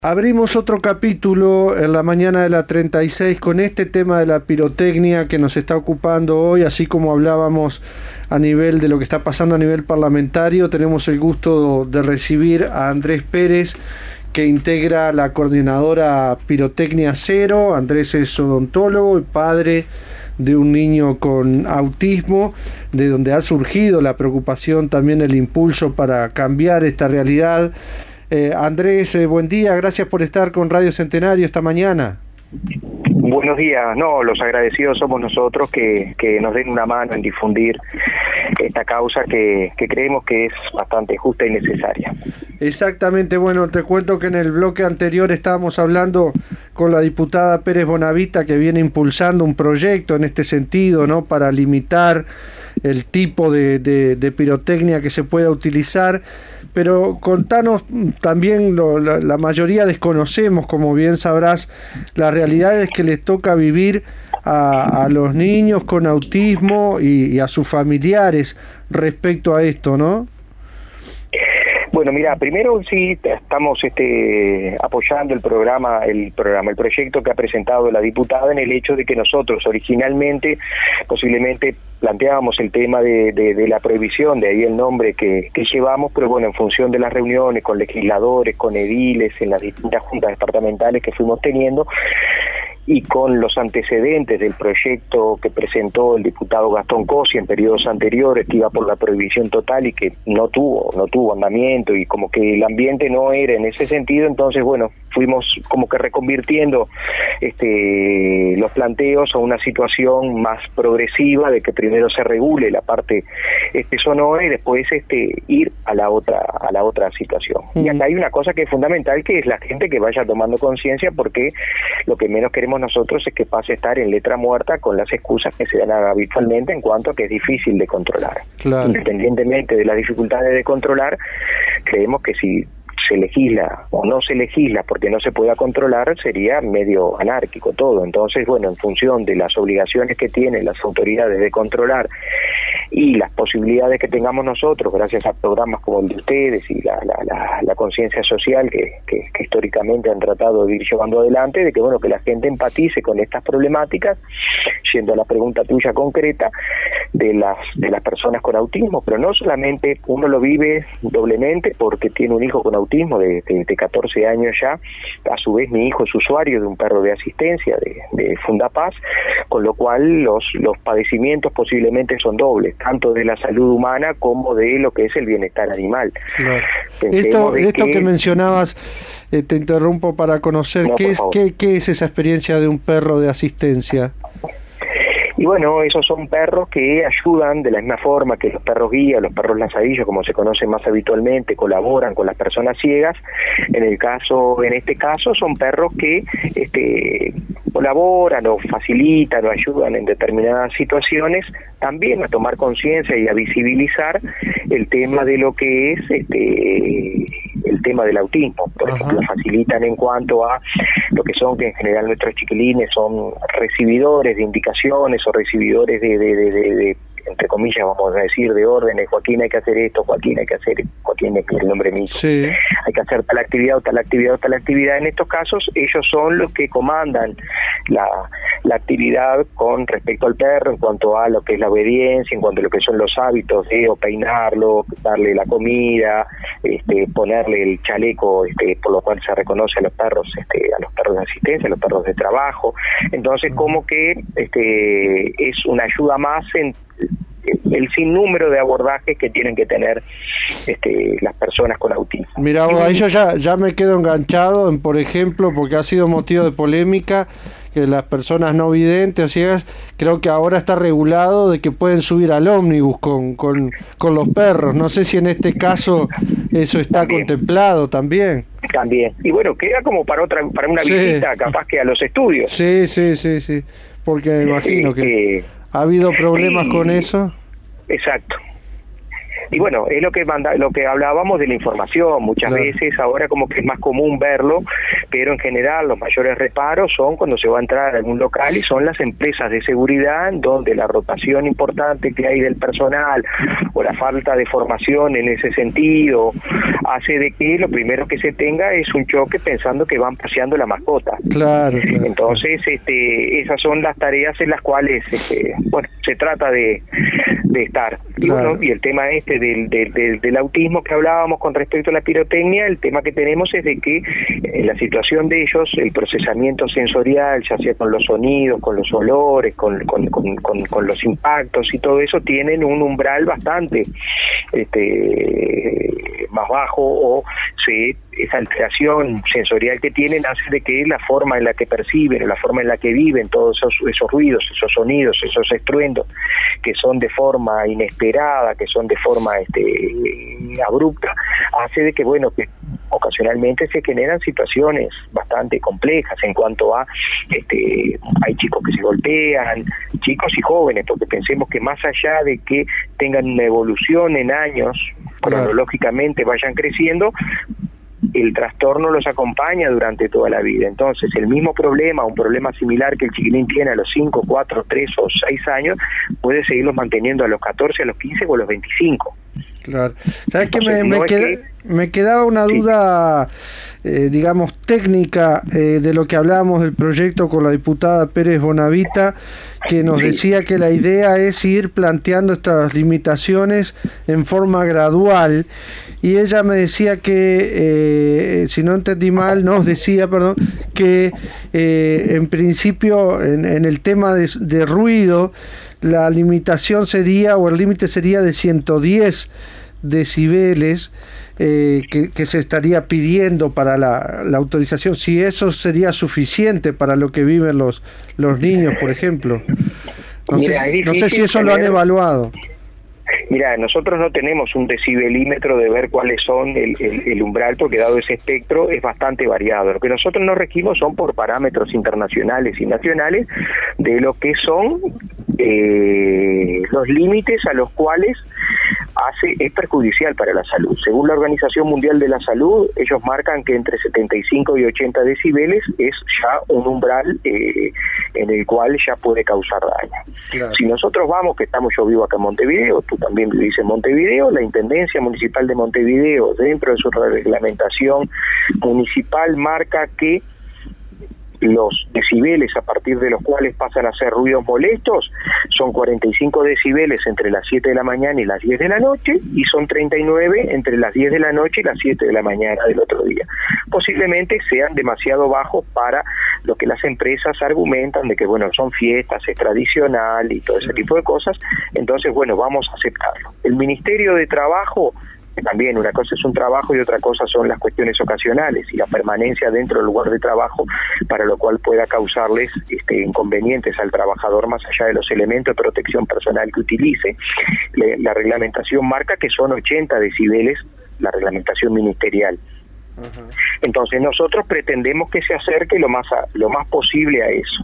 Abrimos otro capítulo en la mañana de la 36 con este tema de la pirotecnia que nos está ocupando hoy, así como hablábamos a nivel de lo que está pasando a nivel parlamentario. Tenemos el gusto de recibir a Andrés Pérez, que integra la coordinadora Pirotecnia Cero. Andrés es odontólogo y padre de un niño con autismo, de donde ha surgido la preocupación, también el impulso para cambiar esta realidad. Andrés, buen día, gracias por estar con Radio Centenario esta mañana. Buenos días. No, los agradecidos somos nosotros que nos den una mano en difundir esta causa que creemos que es bastante justa y necesaria. Exactamente, bueno, te cuento que en el bloque anterior estábamos hablando con la diputada Pérez Bonavita, que viene impulsando un proyecto en este sentido, ¿no?, para limitar el tipo de pirotecnia que se pueda utilizar. Pero contanos también, la mayoría desconocemos, como bien sabrás, las realidades que les toca vivir a los niños con autismo y a sus familiares respecto a esto, ¿no? Bueno, mira, primero sí estamos apoyando el proyecto que ha presentado la diputada, en el hecho de que nosotros originalmente posiblemente planteábamos el tema de la prohibición, de ahí el nombre que llevamos, pero bueno, en función de las reuniones con legisladores, con ediles, en las distintas juntas departamentales que fuimos teniendo, y con los antecedentes del proyecto que presentó el diputado Gastón Cosi en periodos anteriores, que iba por la prohibición total y que no tuvo andamiento, y como que el ambiente no era en ese sentido. Entonces, bueno, fuimos como que reconvirtiendo los planteos a una situación más progresiva, de que primero se regule la parte sonora y después ir a la otra situación. Y acá hay una cosa que es fundamental, que es la gente que vaya tomando conciencia, porque lo que menos queremos nosotros es que pase a estar en letra muerta con las excusas que se dan habitualmente en cuanto a que es difícil de controlar. Claro. Independientemente de las dificultades de controlar, creemos que si se legisla o no se legisla porque no se pueda controlar, sería medio anárquico todo. Entonces, bueno, en función de las obligaciones que tienen las autoridades de controlar y las posibilidades que tengamos nosotros, gracias a programas como el de ustedes y la conciencia social que históricamente han tratado de ir llevando adelante, de que bueno, que la gente empatice con estas problemáticas, yendo a la pregunta tuya concreta de las personas con autismo, pero no solamente uno lo vive doblemente porque tiene un hijo con autismo de 14 años ya. A su vez mi hijo es usuario de un perro de asistencia de Fundapaz, con lo cual los padecimientos posiblemente son dobles, tanto de la salud humana como de lo que es el bienestar animal. Claro. Esto que mencionabas, te interrumpo para conocer, no, ¿qué es esa experiencia de un perro de asistencia? Y bueno, esos son perros que ayudan de la misma forma que los perros guía, los perros lazadillos, como se conocen más habitualmente, colaboran con las personas ciegas. En este caso son perros que colaboran o facilitan o ayudan en determinadas situaciones, también a tomar conciencia y a visibilizar el tema de lo que es el tema del autismo. Por ejemplo, facilitan en cuanto a lo que son, que en general nuestros chiquilines son recibidores de indicaciones o recibidores de entre comillas, vamos a decir, de órdenes. Joaquín, hay que hacer esto, Joaquín es el nombre mío. Sí. Hay que hacer tal actividad o tal actividad o tal actividad. En estos casos, ellos son los que comandan la actividad con respecto al perro, en cuanto a lo que es la obediencia, en cuanto a lo que son los hábitos de o peinarlo, darle la comida, ponerle el chaleco, por lo cual se reconoce a los perros de asistencia, a los perros de trabajo. Entonces, como que es una ayuda más en el sinnúmero de abordajes que tienen que tener las personas con autismo. Mira, ahí yo ya me quedo enganchado en, por ejemplo, porque ha sido motivo de polémica, que las personas no videntes o ciegas, creo que ahora está regulado de que pueden subir al ómnibus con los perros. No sé si en este caso eso está contemplado también. También. Y bueno, queda como para una visita, capaz que a los estudios. Sí, porque me imagino que ha habido problemas con eso. Exacto. Y bueno, es lo que hablábamos de la información. Muchas veces ahora como que es más común verlo, pero en general los mayores reparos son cuando se va a entrar a algún local y son las empresas de seguridad, donde la rotación importante que hay del personal o la falta de formación en ese sentido hace de que lo primero que se tenga es un choque pensando que van paseando la mascota. Claro. Entonces esas son las tareas en las cuales se trata de estar. Y bueno, y el tema del autismo que hablábamos con respecto a la pirotecnia, el tema que tenemos es de que en la situación de ellos, el procesamiento sensorial, ya sea con los sonidos, con los olores, con los impactos y todo eso, tienen un umbral bastante más bajo, o esa alteración sensorial que tienen hace de que la forma en la que perciben, la forma en la que viven todos esos ruidos, esos sonidos, esos estruendos, que son de forma inesperada, que son de forma abrupta, hace de que que ocasionalmente se generan situaciones bastante complejas en cuanto a hay chicos que se golpean, chicos y jóvenes, porque pensemos que más allá de que tengan una evolución en años, cronológicamente vayan creciendo, el trastorno los acompaña durante toda la vida. Entonces, el mismo problema, un problema similar que el chiquilín tiene a los 5, 4, 3 o 6 años, puede seguirlos manteniendo a los 14, a los 15 o a los 25. Claro. ¿Sabes qué? Me quedaba una duda, digamos, técnica de lo que hablábamos del proyecto con la diputada Pérez Bonavita, que nos decía que la idea es ir planteando estas limitaciones en forma gradual, y ella me decía que, si no entendí mal, nos decía, perdón, que en principio en el tema de ruido, la limitación sería, o el límite sería de 110 decibeles, que se estaría pidiendo para la autorización, si eso sería suficiente para lo que viven los niños, por ejemplo. No sé si eso lo han evaluado. Mira, nosotros no tenemos un decibelímetro de ver cuáles son el umbral, porque dado ese espectro es bastante variado. Lo que nosotros nos regimos son por parámetros internacionales y nacionales de lo que son los límites a los cuales es perjudicial para la salud. Según la Organización Mundial de la Salud, ellos marcan que entre 75 y 80 decibeles es ya un umbral en el cual ya puede causar daño. Claro. Si nosotros vamos, que yo vivo acá en Montevideo, tú también vivís en Montevideo, la Intendencia Municipal de Montevideo, dentro de su reglamentación municipal, marca que los decibeles a partir de los cuales pasan a ser ruidos molestos son 45 decibeles entre las 7 de la mañana y las 10 de la noche, y son 39 entre las 10 de la noche y las 7 de la mañana del otro día. Posiblemente sean demasiado bajos para lo que las empresas argumentan de que son fiestas, es tradicional y todo ese tipo de cosas. Entonces vamos a aceptarlo. El Ministerio de Trabajo, también una cosa es un trabajo y otra cosa son las cuestiones ocasionales y la permanencia dentro del lugar de trabajo, para lo cual pueda causarles inconvenientes al trabajador más allá de los elementos de protección personal que utilice. La reglamentación marca que son 80 decibeles, la reglamentación ministerial. Uh-huh. Entonces nosotros pretendemos que se acerque lo más posible a eso.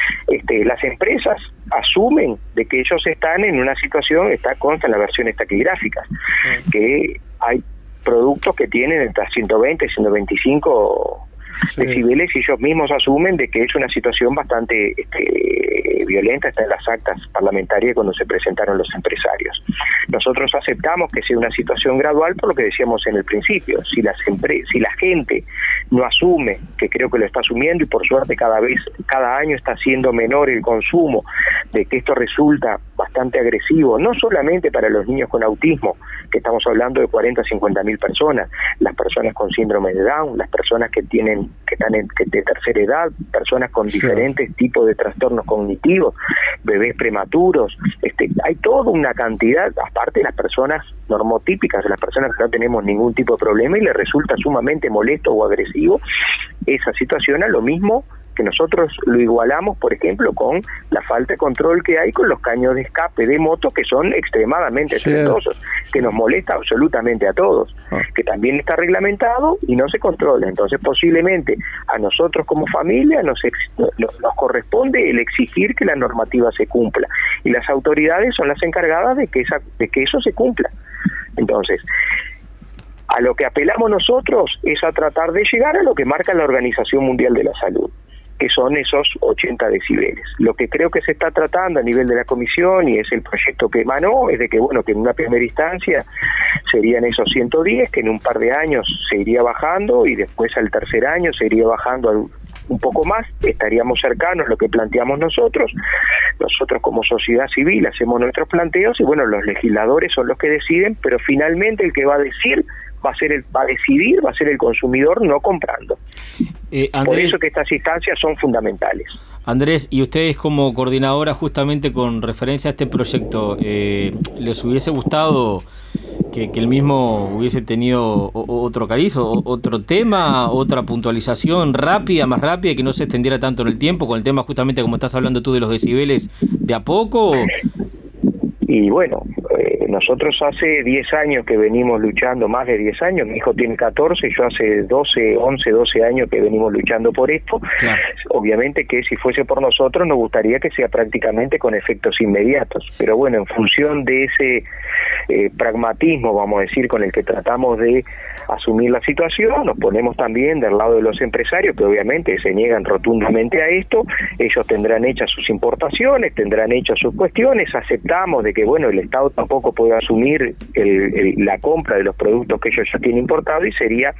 Las empresas asumen de que ellos están en una situación, consta en las versiones taquigráficas, que hay productos que tienen entre 120 y 125 decibeles, y ellos mismos asumen de que es una situación bastante violenta. Está en las actas parlamentarias cuando se presentaron los empresarios. Nosotros aceptamos que sea una situación gradual, por lo que decíamos en el principio. Si la gente no asume, que creo que lo está asumiendo, y por suerte cada año está siendo menor el consumo, de que esto resulta bastante agresivo, no solamente para los niños con autismo, que estamos hablando de 40 a 50 mil personas, las personas con síndrome de Down, las personas que están de tercera edad, personas con diferentes tipos de trastornos cognitivos, bebés prematuros, hay toda una cantidad, aparte de las personas normotípicas, de las personas que no tenemos ningún tipo de problema y les resulta sumamente molesto o agresivo esa situación, a lo mismo que nosotros lo igualamos, por ejemplo, con la falta de control que hay con los caños de escape de moto, que son extremadamente estrepitosos, que nos molesta absolutamente a todos, que también está reglamentado y no se controla. Entonces, posiblemente a nosotros como familia nos corresponde el exigir que la normativa se cumpla, y las autoridades son las encargadas de que eso se cumpla. Entonces, A lo que apelamos nosotros es a tratar de llegar a lo que marca la Organización Mundial de la Salud, que son esos 80 decibeles. Lo que creo que se está tratando a nivel de la comisión, y es el proyecto que emanó, es de que, bueno, que en una primera instancia serían esos 110, que en un par de años se iría bajando, y después al tercer año se iría bajando un poco más, estaríamos cercanos a lo que planteamos nosotros. Nosotros como sociedad civil hacemos nuestros planteos, y bueno, los legisladores son los que deciden, pero finalmente el que va a decidir va a ser el consumidor, no comprando. Andrés, por eso que estas instancias son fundamentales. Andrés, y ustedes como coordinadora, justamente con referencia a este proyecto, ¿les hubiese gustado que el mismo hubiese tenido otro cariz, otro tema, otra puntualización rápida, más rápida, que no se extendiera tanto en el tiempo, con el tema justamente como estás hablando tú de los decibeles, de a poco? Y bueno, nosotros hace 10 años que venimos luchando, más de 10 años, mi hijo tiene 14, yo hace 12 años que venimos luchando por esto. Claro. Obviamente que si fuese por nosotros nos gustaría que sea prácticamente con efectos inmediatos, pero bueno, en función de ese pragmatismo, vamos a decir, con el que tratamos de asumir la situación, nos ponemos también del lado de los empresarios, que obviamente se niegan rotundamente a esto. Ellos tendrán hechas sus importaciones, tendrán hechas sus cuestiones, aceptamos de que, bueno, el Estado tampoco puede asumir la compra de los productos que ellos ya tienen importados, y sería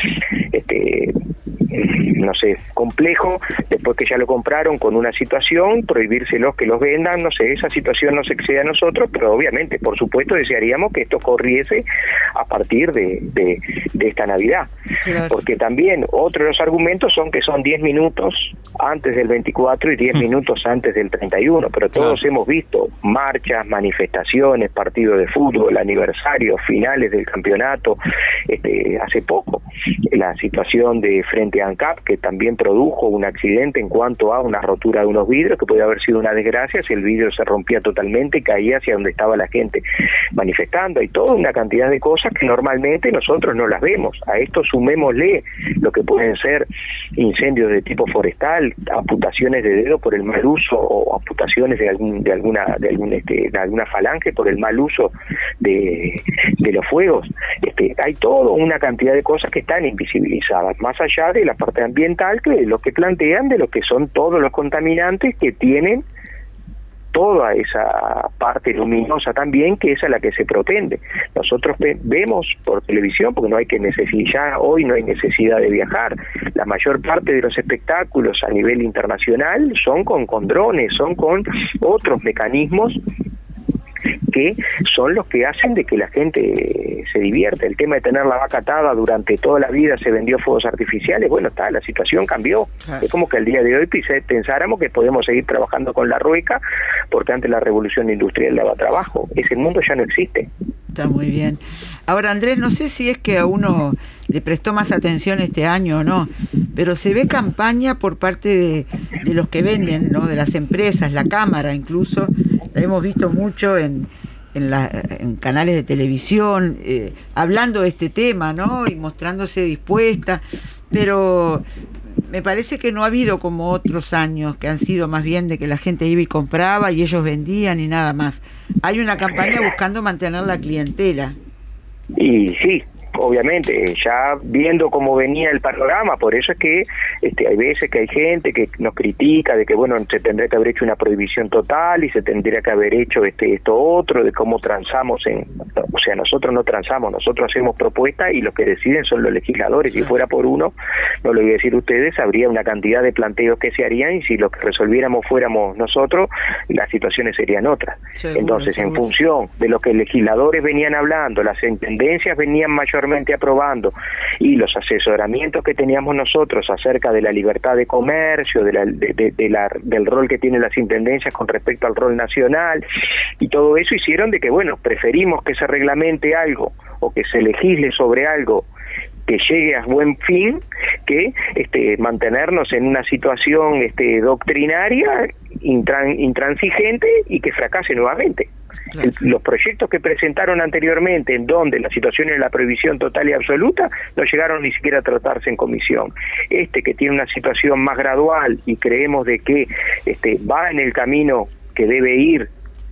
no sé, complejo, después que ya lo compraron con una situación, prohibírselos que los vendan, no sé, esa situación no se excede a nosotros, pero obviamente, por supuesto, desearíamos que esto corriese a partir de esta Navidad. Claro. Porque también otro de los argumentos son que son 10 minutos antes del 24 y 10 minutos antes del 31, pero todos Claro. hemos visto marchas, manifestaciones, partidos de fútbol, aniversarios, finales del campeonato, hace poco, la situación de frente a ANCAP, que también produjo un accidente en cuanto a una rotura de unos vidrios, que podía haber sido una desgracia si el vidrio se rompía totalmente y caía hacia donde estaba la gente manifestando. Hay toda una cantidad de cosas que normalmente nosotros no las vemos. A esto sumémosle lo que pueden ser incendios de tipo forestal, amputaciones de dedo por el mal uso, o amputaciones de alguna falange por el mal uso de los fuegos. Hay toda una cantidad de cosas que están invisibilizadas, más allá de la parte ambiental, que de lo que plantean, de lo que son todos los contaminantes que tienen toda esa parte luminosa también, que es a la que se pretende. Nosotros vemos por televisión, porque hoy no hay necesidad de viajar. La mayor parte de los espectáculos a nivel internacional son con drones, son con otros mecanismos que son los que hacen de que la gente se divierta. El tema de tener la vaca atada durante toda la vida, se vendió fuegos artificiales, bueno, la situación cambió. Claro. Es como que al día de hoy pensáramos que podemos seguir trabajando con la rueca, porque antes la revolución industrial daba trabajo. Ese mundo ya no existe. Está muy bien. Ahora, Andrés, no sé si es que a uno le prestó más atención este año o no, pero se ve campaña por parte de los que venden, ¿no? De las empresas, la Cámara incluso, la hemos visto mucho en canales de televisión, hablando de este tema, ¿no? Y mostrándose dispuesta, pero me parece que no ha habido como otros años, que han sido más bien de que la gente iba y compraba y ellos vendían y nada más. Hay una campaña buscando mantener la clientela. Y sí, obviamente, ya viendo cómo venía el panorama, por eso es que hay veces que hay gente que nos critica de que, bueno, se tendría que haber hecho una prohibición total y se tendría que haber hecho esto otro, de cómo transamos o sea, nosotros no transamos, nosotros hacemos propuestas y los que deciden son los legisladores. Si fuera por uno, no lo voy a decir ustedes, habría una cantidad de planteos que se harían, y si los que resolviéramos fuéramos nosotros, las situaciones serían otras. Seguro, Entonces, seguro. en función de lo que legisladores venían hablando, las intendencias venían mayormente aprobando, y los asesoramientos que teníamos nosotros acerca de la libertad de comercio, del rol que tienen las intendencias con respecto al rol nacional, y todo eso hicieron de que, bueno, preferimos que se reglamente algo o que se legisle sobre algo que llegue a buen fin, que mantenernos en una situación doctrinaria, intransigente, y que fracase nuevamente. Claro. Los proyectos que presentaron anteriormente, en donde la situación es la prohibición total y absoluta, no llegaron ni siquiera a tratarse en comisión. Que tiene una situación más gradual, y creemos de que va en el camino que debe ir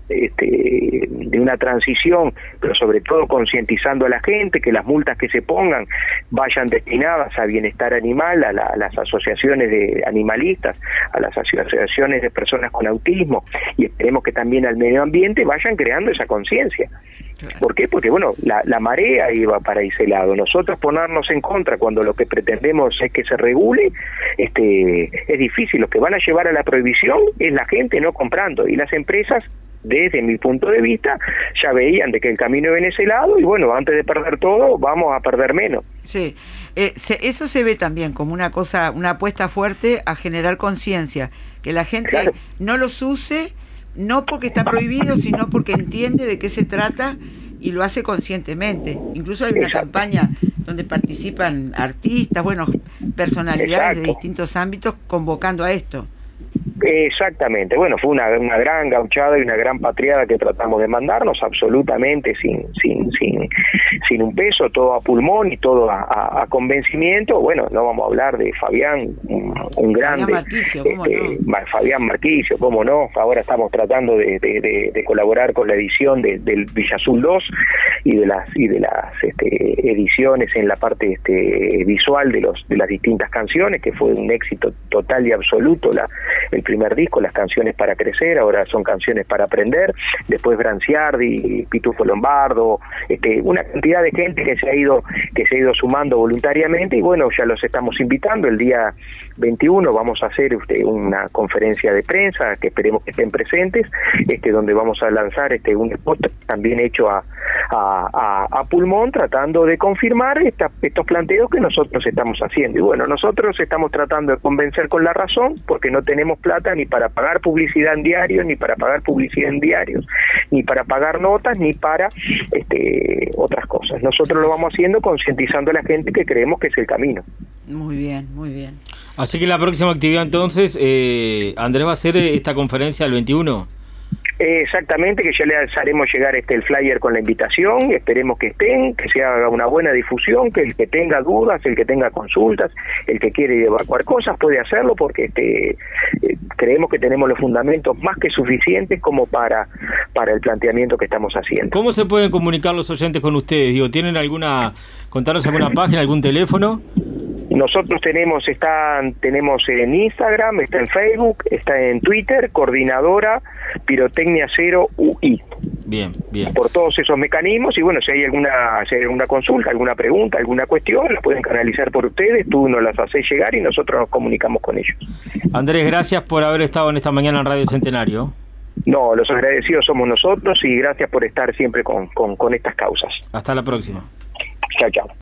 de una transición, pero sobre todo concientizando a la gente, que las multas que se pongan vayan destinadas a bienestar animal, a las asociaciones de animalistas, a las asociaciones de personas con autismo, y esperemos que también al medio ambiente vayan creando esa conciencia. ¿Por qué? Porque bueno, la marea iba para ese lado. Nosotros ponernos en contra cuando lo que pretendemos es que se regule, es difícil. Lo que van a llevar a la prohibición es la gente no comprando, y las empresas, desde mi punto de vista, ya veían de que el camino viene ese lado, y bueno, antes de perder todo, vamos a perder menos. Sí, eso se ve también como una cosa, una apuesta fuerte a generar conciencia, que la gente no los use, no porque está prohibido, sino porque entiende de qué se trata y lo hace conscientemente. Incluso hay una campaña donde participan artistas, bueno, personalidades de distintos ámbitos convocando a esto. Exactamente, bueno, fue una gran gauchada y una gran patriada que tratamos de mandarnos, absolutamente sin un peso, todo a pulmón y todo a convencimiento. Bueno, no vamos a hablar de Fabián, un grande, Fabián Marquicio, cómo no. Ahora estamos tratando de colaborar con la edición del Villa Azul 2 y de las ediciones en la parte visual de las distintas canciones, que fue un éxito total y absoluto el primer disco, Las Canciones para Crecer, ahora son Canciones para Aprender, después Branciardi, Pitufo Lombardo, una cantidad de gente que se ha ido sumando voluntariamente, y bueno, ya los estamos invitando. El día 21 vamos a hacer una conferencia de prensa, que esperemos que estén presentes, donde vamos a lanzar un spot también hecho a pulmón, tratando de confirmar estos planteos que nosotros estamos haciendo. Y bueno, nosotros estamos tratando de convencer con la razón, porque no tenemos plata ni para pagar publicidad en diarios, ni para pagar notas, ni para otras cosas. Nosotros lo vamos haciendo concientizando a la gente, que creemos que es el camino. Muy bien, muy bien. Así que la próxima actividad entonces, Andrés, va a hacer esta conferencia el 21. Exactamente, que ya le haremos llegar el flyer con la invitación, esperemos que estén, que se haga una buena difusión, que el que tenga dudas, el que tenga consultas, el que quiere evacuar cosas puede hacerlo, porque creemos que tenemos los fundamentos más que suficientes como para el planteamiento que estamos haciendo. ¿Cómo se pueden comunicar los oyentes con ustedes? ¿Tienen contarnos alguna página, algún teléfono? Nosotros tenemos en Instagram, está en Facebook, está en Twitter, Coordinadora Pirotecnia Cero UI. Bien. Por todos esos mecanismos, y bueno, si hay alguna consulta, alguna pregunta, alguna cuestión, la pueden canalizar por ustedes, tú nos las haces llegar y nosotros nos comunicamos con ellos. Andrés, gracias por haber estado en esta mañana en Radio Centenario. No, los agradecidos somos nosotros, y gracias por estar siempre con estas causas. Hasta la próxima. Chao.